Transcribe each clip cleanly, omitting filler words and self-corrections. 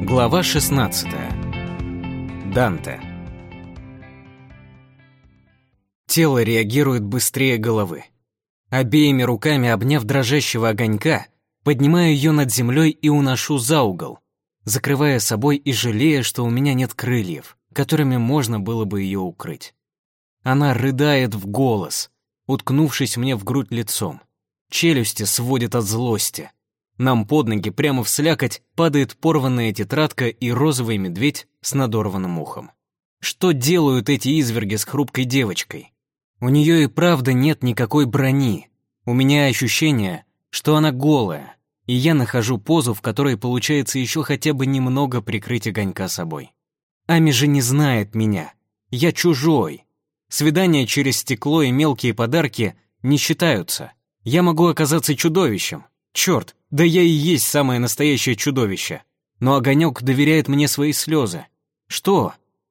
Глава 16. Данте. Тело реагирует быстрее головы. Обеими руками обняв дрожащего огонька, поднимаю ее над землей и уношу за угол, закрывая собой и жалея, что у меня нет крыльев, которыми можно было бы ее укрыть. Она рыдает в голос, уткнувшись мне в грудь лицом. Челюсти сводит от злости. Нам под ноги прямо в слякоть падает порванная тетрадка и розовый медведь с надорванным ухом. Что делают эти изверги с хрупкой девочкой? У нее и правда нет никакой брони. У меня ощущение, что она голая, и я нахожу позу, в которой получается еще хотя бы немного прикрыть огонька собой. Ами же не знает меня. Я чужой. Свидания через стекло и мелкие подарки не считаются. Я могу оказаться чудовищем. Черт, да я и есть самое настоящее чудовище. Но огонек доверяет мне свои слезы. Что,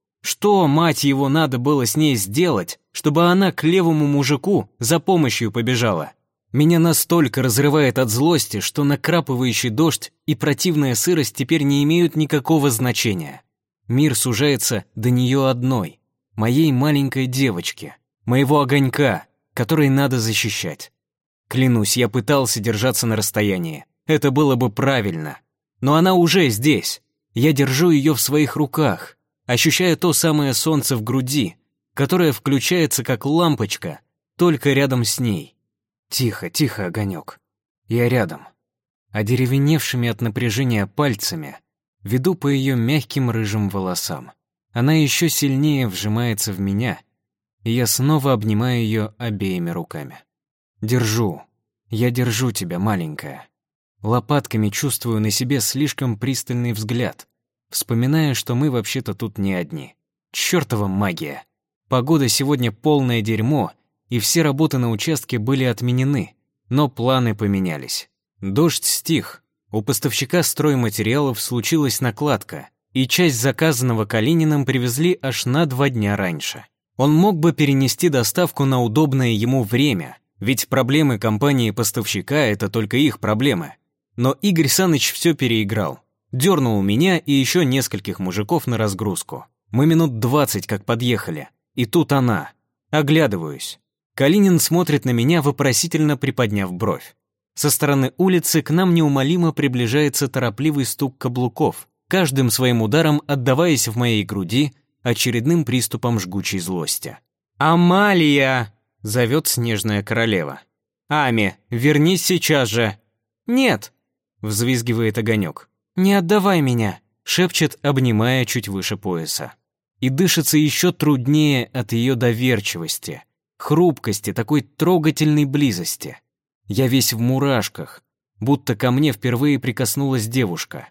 мать его, надо было с ней сделать, чтобы она к левому мужику за помощью побежала? Меня настолько разрывает от злости, что накрапывающий дождь и противная сырость теперь не имеют никакого значения. Мир сужается до нее одной, моей маленькой девочки, моего огонька, который надо защищать. Клянусь, я пытался держаться на расстоянии. Это было бы правильно. Но она уже здесь. Я держу ее в своих руках, ощущая то самое солнце в груди, которое включается как лампочка, только рядом с ней. Тихо, тихо, огонек. Я рядом. Одеревеневшими от напряжения пальцами веду по ее мягким рыжим волосам. Она еще сильнее вжимается в меня, и я снова обнимаю ее обеими руками. Держу. Я держу тебя, маленькая. Лопатками чувствую на себе слишком пристальный взгляд, вспоминая, что мы вообще-то тут не одни. Чёртова магия. Погода сегодня полное дерьмо, и все работы на участке были отменены, но планы поменялись. Дождь стих. У поставщика стройматериалов случилась накладка, и часть заказанного Калининым привезли аж на 2 дня раньше. Он мог бы перенести доставку на удобное ему время, ведь проблемы компании-поставщика — это только их проблемы. Но Игорь Саныч все переиграл. Дернул меня и еще нескольких мужиков на разгрузку. Мы минут 20 как подъехали. И тут она. Оглядываюсь. Калинин смотрит на меня, вопросительно приподняв бровь. Со стороны улицы к нам неумолимо приближается торопливый стук каблуков, каждым своим ударом отдаваясь в моей груди очередным приступом жгучей злости. «Амалия!» — зовет снежная королева. «Ами, вернись сейчас же!» «Нет!» — взвизгивает огонек. «Не отдавай меня!» — шепчет, обнимая чуть выше пояса. И дышится еще труднее от ее доверчивости, хрупкости, такой трогательной близости. Я весь в мурашках, будто ко мне впервые прикоснулась девушка.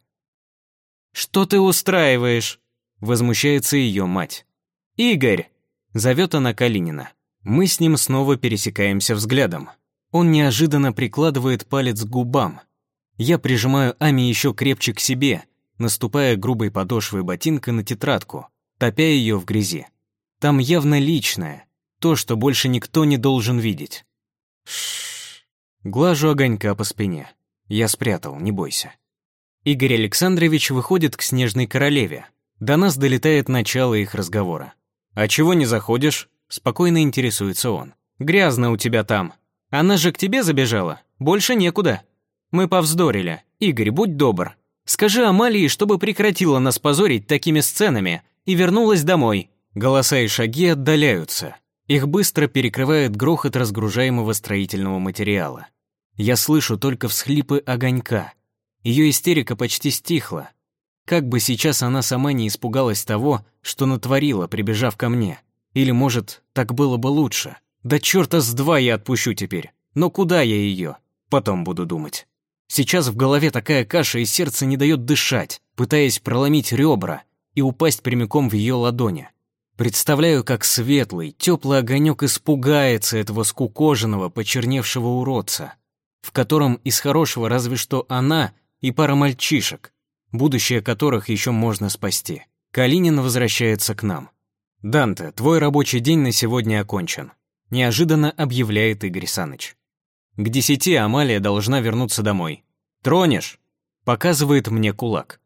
«Что ты устраиваешь?» — возмущается ее мать. «Игорь!» — зовет она Калинина. Мы с ним снова пересекаемся взглядом. Он неожиданно прикладывает палец к губам. Я прижимаю Ами еще крепче к себе, наступая грубой подошвой ботинка на тетрадку, топя ее в грязи. Там явно личное, то, что больше никто не должен видеть. Шшш. Глажу огонька по спине. Я спрятал, не бойся. Игорь Александрович выходит к снежной королеве. До нас долетает начало их разговора. «А чего не заходишь?» — спокойно интересуется он. «Грязно у тебя там. Она же к тебе забежала. Больше некуда. Мы повздорили. Игорь, будь добр. Скажи Амалии, чтобы прекратила нас позорить такими сценами и вернулась домой». Голоса и шаги отдаляются. Их быстро перекрывает грохот разгружаемого строительного материала. Я слышу только всхлипы огонька. Ее истерика почти стихла. Как бы сейчас она сама не испугалась того, что натворила, прибежав ко мне. Или, может, так было бы лучше. Да черта с два я отпущу теперь. Но куда я ее? Потом буду думать. Сейчас в голове такая каша, и сердце не дает дышать, пытаясь проломить ребра и упасть прямиком в ее ладони. Представляю, как светлый, теплый огонек испугается этого скукоженного, почерневшего уродца, в котором из хорошего разве что она и пара мальчишек, будущее которых еще можно спасти. Калинин возвращается к нам. «Данте, твой рабочий день на сегодня окончен», — неожиданно объявляет Игорь Саныч. «К 10 Амалия должна вернуться домой. Тронешь?» — показывает мне кулак.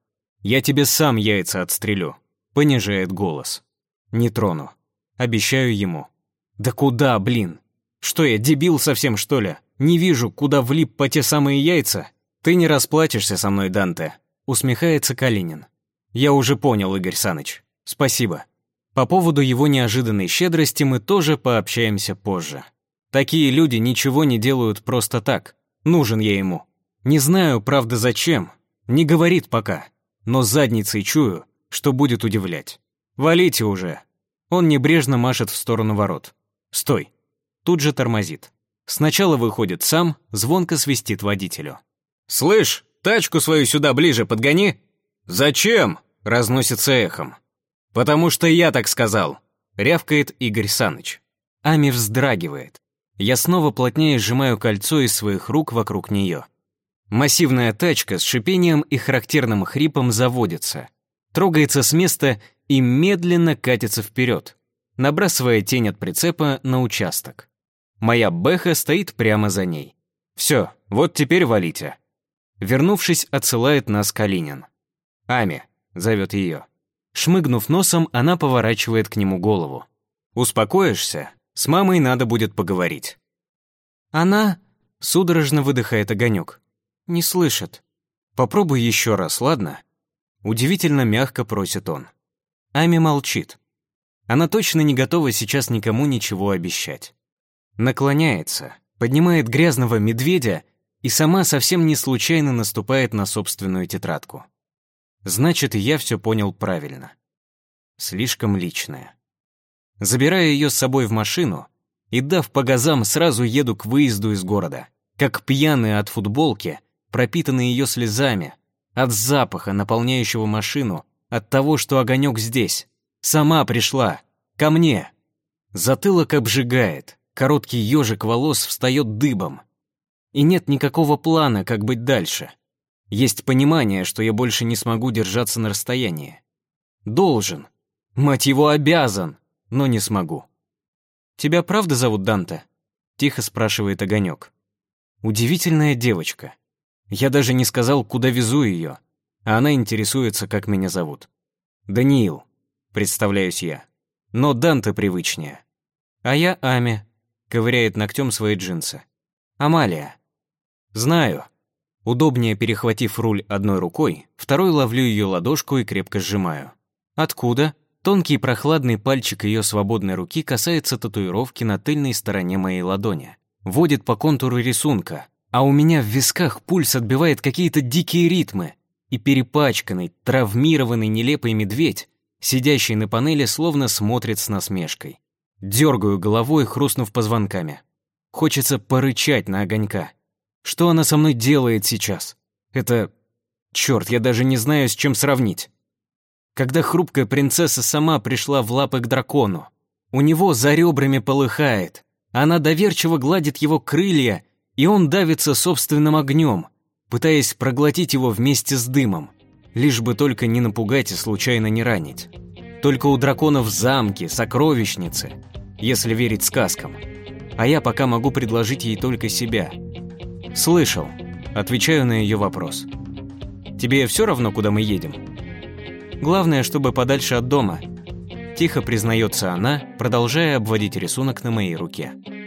Я тебе сам яйца отстрелю», — понижает голос. «Не трону. Обещаю ему». «Да куда, блин? Что я, дебил совсем, что ли? Не вижу, куда влип по те самые яйца?» «Ты не расплатишься со мной, Данте», — усмехается Калинин. «Я уже понял, Игорь Саныч. Спасибо. По поводу его неожиданной щедрости мы тоже пообщаемся позже. Такие люди ничего не делают просто так. Нужен я ему. Не знаю, правда, зачем. Не говорит пока. Но задницей чую, что будет удивлять. Валите уже». Он небрежно машет в сторону ворот. «Стой». Тут же тормозит. Сначала выходит сам, звонко свистит водителю. «Слышь, тачку свою сюда ближе подгони». «Зачем?» — разносится эхом. «Потому что я так сказал», — рявкает Игорь Саныч. Ами вздрагивает. Я снова плотнее сжимаю кольцо из своих рук вокруг нее. Массивная тачка с шипением и характерным хрипом заводится, трогается с места и медленно катится вперед, набрасывая тень от прицепа на участок. Моя бэха стоит прямо за ней. «Все, вот теперь валите». Вернувшись, отсылает нас Калинин. «Ами», — зовет ее. Шмыгнув носом, она поворачивает к нему голову. «Успокоишься? С мамой надо будет поговорить». «Она...» — судорожно выдыхает Огонек. «Не слышит. Попробуй еще раз, ладно?» Удивительно мягко просит он. Ами молчит. Она точно не готова сейчас никому ничего обещать. Наклоняется, поднимает грязного медведя и сама совсем не случайно наступает на собственную тетрадку. Значит, я все понял правильно. Слишком личное. Забираю ее с собой в машину и, дав по газам, сразу еду к выезду из города, как пьяный от футболки, пропитанный ее слезами, от запаха, наполняющего машину, от того, что Огонек здесь. Сама пришла. Ко мне. Затылок обжигает, короткий ежик волос встает дыбом. И нет никакого плана, как быть дальше. Есть понимание, что я больше не смогу держаться на расстоянии. Должен. Мать его, обязан. Но не смогу. «Тебя правда зовут Данте?» — тихо спрашивает Огонек. Удивительная девочка. Я даже не сказал, куда везу ее, а она интересуется, как меня зовут. «Даниил», — представляюсь я. Но Данте привычнее. «А я Ами», — ковыряет ногтем свои джинсы. «Амалия». «Знаю». Удобнее перехватив руль одной рукой, второй ловлю ее ладошку и крепко сжимаю. «Откуда?» Тонкий прохладный пальчик ее свободной руки касается татуировки на тыльной стороне моей ладони. Водит по контуру рисунка, а у меня в висках пульс отбивает какие-то дикие ритмы. И перепачканный, травмированный нелепый медведь, сидящий на панели, словно смотрит с насмешкой. Дергаю головой, хрустнув позвонками. Хочется порычать на Огонька. Что она со мной делает сейчас? Это... Черт, я даже не знаю, с чем сравнить. Когда хрупкая принцесса сама пришла в лапы к дракону. У него за ребрами полыхает. Она доверчиво гладит его крылья, и он давится собственным огнем, пытаясь проглотить его вместе с дымом, лишь бы только не напугать и случайно не ранить. Только у драконов замки, сокровищницы, если верить сказкам. А я пока могу предложить ей только себя. «Слышал», — отвечаю на ее вопрос. «Тебе все равно, куда мы едем?» «Главное, чтобы подальше от дома», — тихо признается она, продолжая обводить рисунок на моей руке.